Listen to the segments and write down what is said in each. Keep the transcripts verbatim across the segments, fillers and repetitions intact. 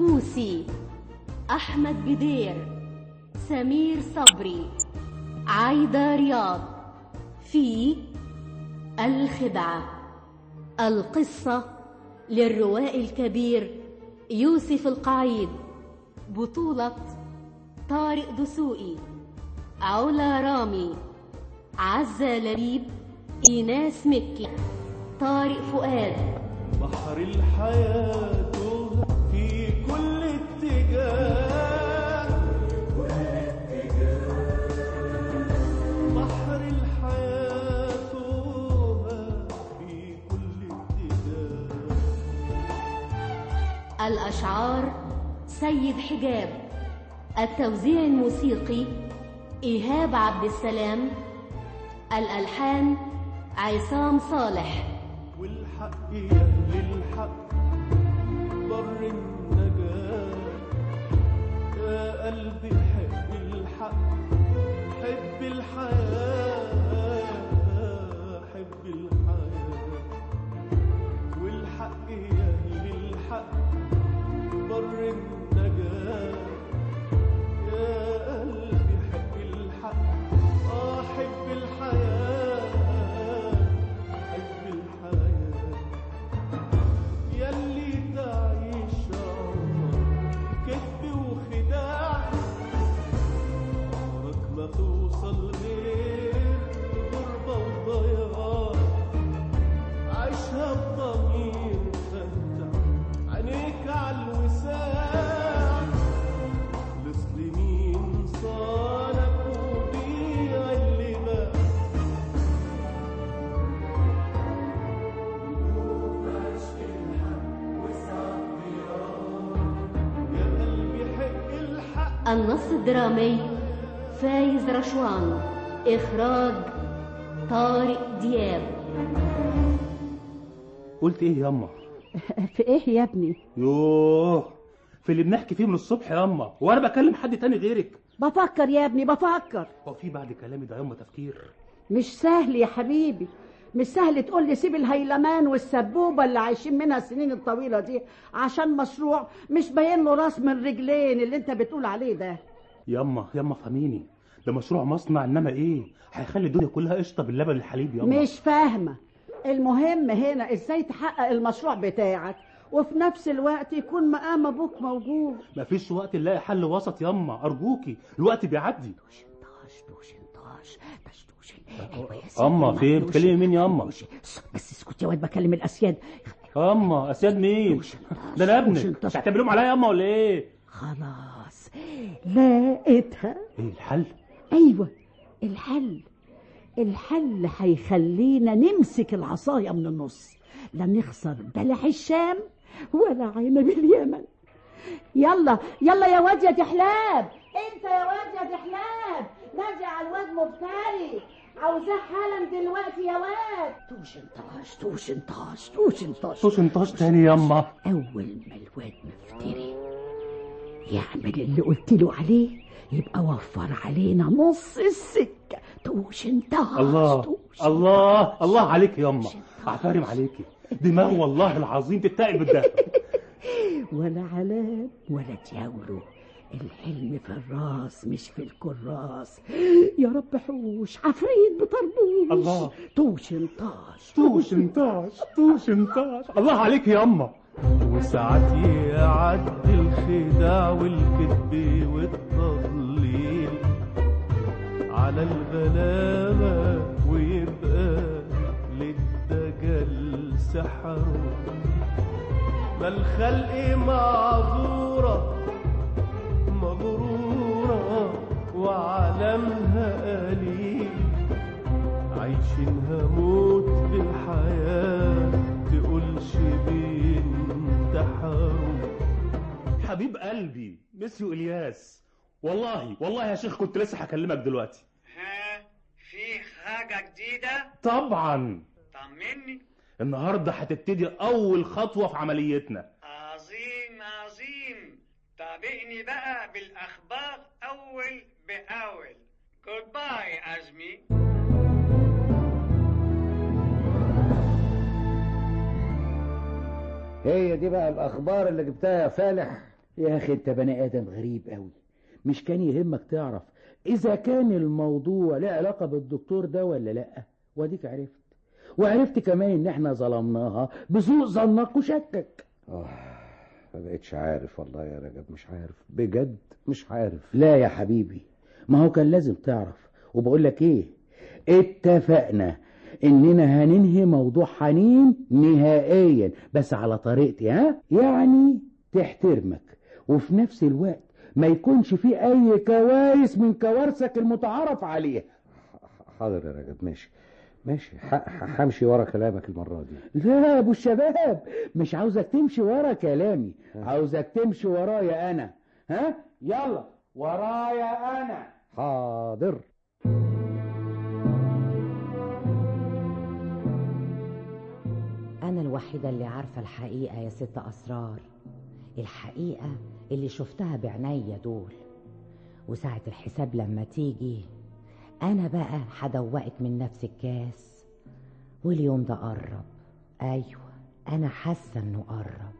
كوسي، أحمد بدير، سمير صبري، عايدة رياض. في الخدعة، القصة للروائي الكبير يوسف القعيد، بطولة طارق دسوقي، علا رامي، عزة لبيب، إيناس مكي، طارق فؤاد. بحر الحياة في كل اتجاه، كل اتجاه. بحر الحياة في كل اتجاه. الأشعار سيد حجاب، التوزيع الموسيقي إيهاب عبد السلام، الألحان عصام صالح. والحق يهل الحق بر النجاة، يا قلبي حب الحق، حب الحياة، حب الحياة. والحق يهل الحق بر النجاة، يا قلبي حب الحق، آه حب الحياة، حب الحياة. يلي تعيش عمرك كذب وخداع، عمرك ما توصل غير غربة وضياع. عيشها بضمير فتح عينيك عالوساع، خلص لمين صالك وبيع اللي باع. النص الدرامي فايز رشوان، إخراج طارق دياب. قلت ايه ياما؟ في ايه يا ابني؟ يوه، في اللي بنحكي فيه من الصبح ياما، وانا بكلم حد تاني غيرك؟ بفكر يا ابني بفكر. هو في بعد كلامي ده ياما تفكير؟ مش سهل يا حبيبي، مش سهل تقول لي سيب الهيلمان والسبوبه اللي عايشين منها السنين الطويله دي عشان مشروع مش باين له راس من رجلين اللي انت بتقول عليه ده. ياما ياما فهميني، ده مشروع مصنع، انما ايه هيخلي الدنيا كلها قشطه باللبن الحليب ياما. مش فاهمه. المهم هنا ازاي تحقق المشروع بتاعك وفي نفس الوقت يكون مقام ابوك موجود. مفيش وقت نلاقي حل وسط ياما، ارجوكي الوقت بيعدي. اما فين بتكلمي مين يا اما؟ بس اسكت يا واد، بكلم الاسياد. اما اسياد مين؟ ده انا ابنك، تعتبريهم عليا يا اما ولا ايه؟ خلاص لقيتها. ايه الحل؟ ايوه الحل. الحل هيخلينا نمسك العصايه من النص، لا نخسر بلح الشام ولا عنب اليمن. يلا يلا يا واد يا دحلاب، انت يا واد يا دحلاب نادي على الواد مفتري، عاوزاه حالا دلوقتي يا واد. توش انطاش توش انطاش توش انطاش توش انطاش تاني ياما. اول ما الواد مفتري يعمل اللي قلت له عليه يبقى وفر علينا نص السكه. توش انطاش. الله توش الله الله عليك ياما، اعترم عليكي دماغ والله العظيم تتقي بالدهب. ولا علام ولا تياولو، الحلم في الراس مش في الكراس. يا رب حوش عفريت بطربوش. الله. توش انطاش توش انطاش توش انطاش. الله عليك يا اما. وساعات يعدي الخداع والكذب والتضليل على الغلابة، ويبقى للدجال سحره. ما الخلق معذورة مغرورة وعالمها قليل، عايشينها موت بالحياة تقولش بينتحروا. حبيب قلبي مسيو الياس، والله والله يا شيخ كنت لسه هكلمك دلوقتي. ها في حاجة جديدة؟ طبعا. طمني. النهارده هتبتدي اول خطوه في عمليتنا. عظيم عظيم. تابعني بقى بالاخبار اول باول. جود باي عزمي. هي دي بقى الاخبار اللي جبتها يا فالح؟ يا اخي انت بني ادم غريب قوي. مش كان يهمك تعرف اذا كان الموضوع له علاقة بالدكتور ده ولا لا؟ واديك عرفت، وعرفت كمان ان احنا ظلمناها بسوء ظنك وشكك. اه ما بقتش عارف والله يا رجب، مش عارف بجد، مش عارف. لا يا حبيبي، ما هو كان لازم تعرف. وبقول لك ايه، اتفقنا اننا هننهي موضوع حنين نهائيا، بس على طريقتي، ها؟ يعني تحترمك وفي نفس الوقت ما يكونش فيه اي كوارث من كوارثك المتعارف عليها. حاضر يا رجب، ماشي ماشي، همشي ورا كلامك المرة دي. لا يا ابو الشباب، مش عاوزك تمشي ورا كلامي، عاوزك تمشي ورايا انا. ها يلا ورايا انا. حاضر. أنا الوحيدة اللي عارفة الحقيقة يا ست أسرار، الحقيقة اللي شفتها بعناية دول. وساعة الحساب لما تيجي أنا بقى هدوقك من نفس الكاس، واليوم ده قرب. أيوة أنا حاسة إنه قرب.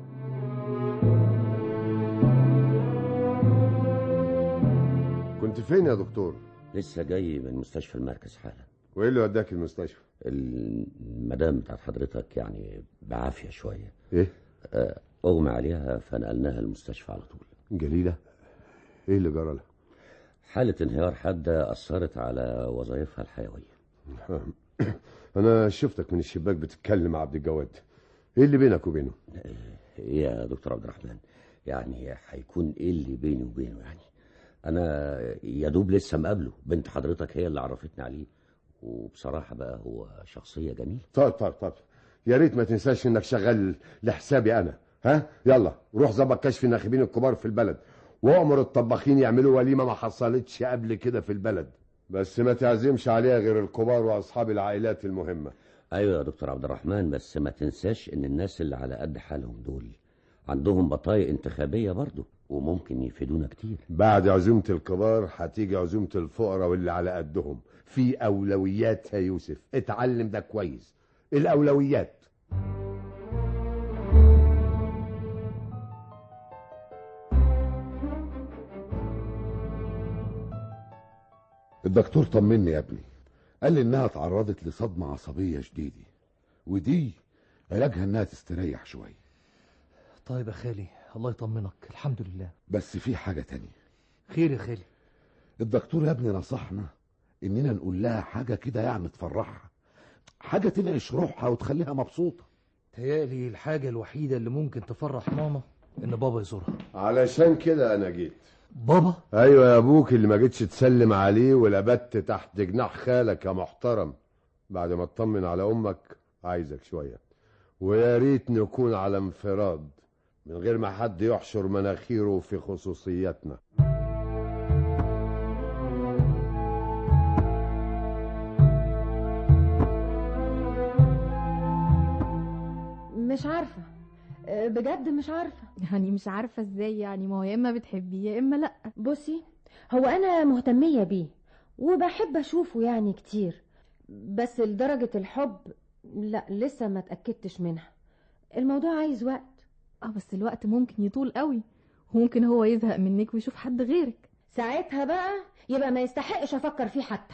كنت فين يا دكتور؟ لسه جاي من مستشفى المركز حالا. وايه اللي وداك المستشفى؟ المدام بتاعت حضرتك يعني بعافية شوية. ايه؟ آه، اغمى عليها فنقلناها المستشفى على طول. جليلة؟ ايه اللي جرى لها؟ حالة انهيار حادة أثرت على وظائفها الحيوية. انا شفتك من الشباك بتتكلم مع عبد الجواد، ايه اللي بينك وبينه؟ ايه يا دكتور عبد الرحمن، يعني هيكون ايه اللي بيني وبينه؟ يعني انا يا دوب لسه مقابله، بنت حضرتك هي اللي عرفتني عليه، وبصراحة بقى هو شخصية جميلة. طيب طيب طيب يا ريت ما تنساش انك شغال لحسابي انا. ها يلا روح ظبط كشف الناخبين الكبار في البلد، وامر الطباخين يعملوا وليمة ما حصلتش قبل كده في البلد، بس ما تعزمش عليها غير الكبار واصحاب العائلات المهمة. ايوه يا دكتور عبد الرحمن، بس ما تنساش ان الناس اللي على قد حالهم دول عندهم بطايق انتخابية برضو، وممكن يفيدونا كتير. بعد عزومة الكبار هتيجي عزومة الفقراء واللي على قدهم. في أولويات يا يوسف، اتعلم ده كويس، الأولويات. الدكتور طمني يا ابني، قال لي انها تعرضت لصدمة عصبية شديدة، ودي علاجها انها تستريح شوية. طيب يا خالي، الله يطمنك، الحمد لله. بس في حاجة تانية. خير يا خالي؟ الدكتور يا ابني نصحنا اننا نقول لها حاجة كده يعني تفرحها، حاجة تنعش روحها وتخليها مبسوطة. تهيألي الحاجة الوحيدة اللي ممكن تفرح ماما ان بابا يزورها. علشان كده انا جيت. بابا؟ ايوه يا ابوك اللي ما جيتش تسلم عليه ولبت تحت جناح خالك يا محترم. بعد ما اطمن على امك عايزك شوية، ويا ريت نكون على انفراد من غير ما حد يحشر مناخيره في خصوصياتنا. مش عارفة بجد، مش عارفة. يعني مش عارفة ازاي يعني؟ ما هو يا اما بتحبيه يا اما لا. بصي، هو انا مهتمية بيه وبحب اشوفه يعني كتير، بس لدرجة الحب لا، لسه ما اتأكدتش منها. الموضوع عايز وقت. اه بس الوقت ممكن يطول قوي، وممكن هو يزهق منك ويشوف حد غيرك. ساعتها بقى يبقى ما يستحقش افكر فيه حتى.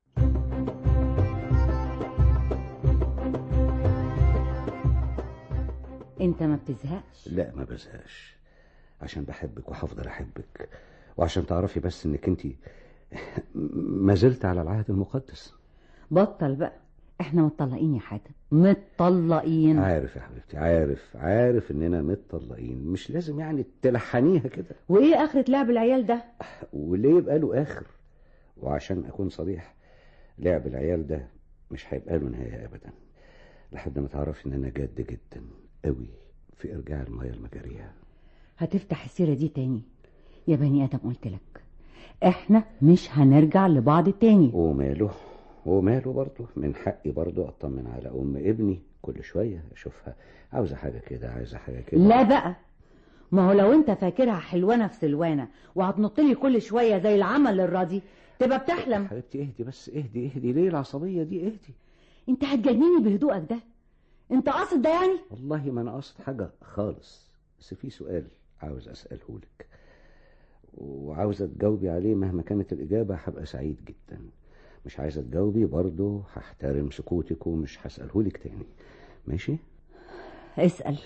انت ما بتزهقش؟ لا ما بزهقش، عشان بحبك وهفضل احبك، وعشان تعرفي بس انك انت ما زلت على العهد المقدس. بطل بقى، احنا متطلقين يا حاتم، متطلقين. عارف يا حبيبتي، عارف عارف اننا متطلقين، مش لازم يعني تلحنيها كده. وايه اخرة لعب العيال ده؟ وليه يبقى له اخر؟ وعشان اكون صريح، لعب العيال ده مش هيبقى له نهاية ابدا، لحد ما تعرفي ان انا جاد جدا قوي في ارجاع المياه المجارية. هتفتح السيرة دي تاني يا بني ادم؟ قلت لك احنا مش هنرجع لبعض تاني. وماله وماله برضه، من حقي برضه اطمن على ام ابني كل شوية اشوفها عاوزة حاجة كده عايزة حاجة كده. لا بقى، ما هو لو انت فاكرها حلوانة في سلوانة وهتنطلي كل شوية زي العمل الراضي تبقى بتحلم. حبيبتي اهدي بس، اهدي اهدي، ليه العصبية دي؟ اهدي. انت هتجنني بهدوءك ده؟ انت قاصد ده يعني؟ والله ما انا قاصد حاجة خالص، بس في سؤال عاوز أسأله لك، وعاوزة تجاوبي عليه مهما كانت الإجابة هبقى سعيد جدا. مش عايزة تجاوبي برضه هحترم سكوتك ومش هسأله لك تاني، ماشي؟ اسأل.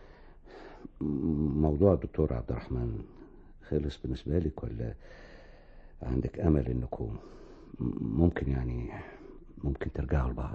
موضوع الدكتور عبد الرحمن خلص بالنسبة لك، ولا عندك أمل إنكم ممكن يعني ممكن ترجعوا لبعض؟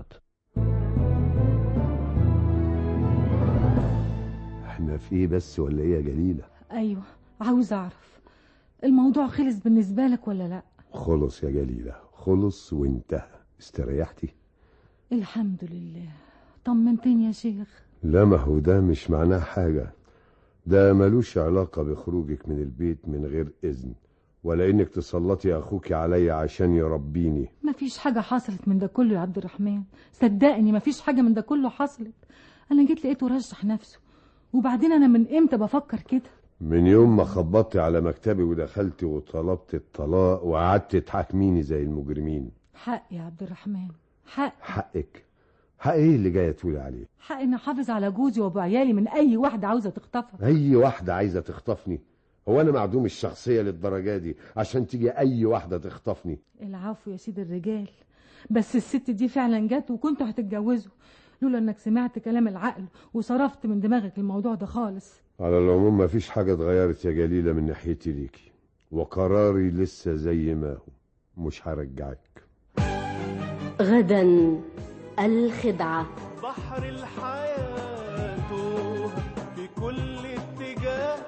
احنا في ايه بس ولا ايه يا جليلة؟ ايوه عاوز اعرف الموضوع خلص بالنسبة لك ولا لا؟ خلص يا جليلة، خلص وانتهى. استريحتي؟ الحمد لله. طمنتني يا شيخ. لا، ما هو ده مش معناه حاجة، ده ملوش علاقة بخروجك من البيت من غير إذن، ولا إنك تسلطي أخوك عليا عشان يربيني. مفيش حاجة حصلت من ده كله يا عبد الرحمن، صدقني مفيش حاجة من ده كله حصلت. أنا جيت لقيته رشح نفسه، وبعدين أنا من إمتى بفكر كده؟ من يوم ما خبطت على مكتبي ودخلت وطلبت الطلاق وقعدت تحاكميني زي المجرمين. حق يا عبد الرحمن، حق. حقك؟ حق ايه اللي جايه تقولي عليه؟ حق إني أحافظ على جوزي وأبو عيالي من أي واحدة عاوزة تخطفها. أي واحدة عايزة تخطفني؟ هو أنا معدوم الشخصية للدرجة دي عشان تيجي أي واحدة تخطفني؟ العفو يا سيد الرجال، بس الست دي فعلا جت وكنتوا هتتجوزوا، لولا إنك سمعت كلام العقل وصرفت من دماغك الموضوع ده خالص. على العموم ما فيش حاجة اتغيرت يا جليلة من ناحيتي ليكي، وقراري لسه زي ما هو، مش هرجعك. غدا الخدعة. بحر الحياة في كل اتجاه،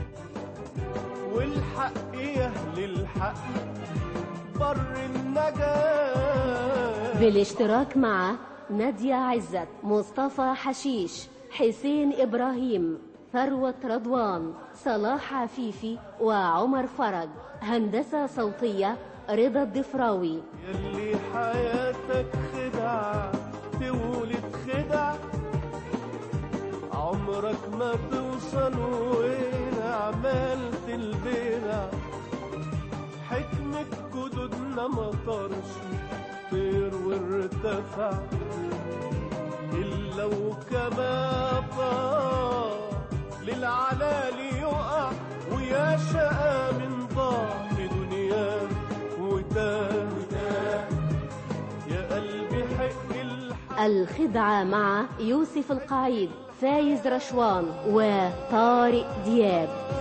والحق يهل الحق بر النجاة. بالاشتراك مع نادية عزت، مصطفى حشيش، حسين إبراهيم، ثروة رضوان، صلاح عفيفي، وعمر فرج. هندسة صوتية رضا الضفراوي. يلي حياتك خدعة تولد خدع، عمرك ما توصل وين عملت البدع. حكمة جدودنا ما طارش طير وارتفع، إلا وكما طار للعلالي يقع، ويا شقى من ضاع في دنياه وتاه. يا قلبي حق الحق. الخدعة مع يوسف القعيد، فايز رشوان، وطارق دياب.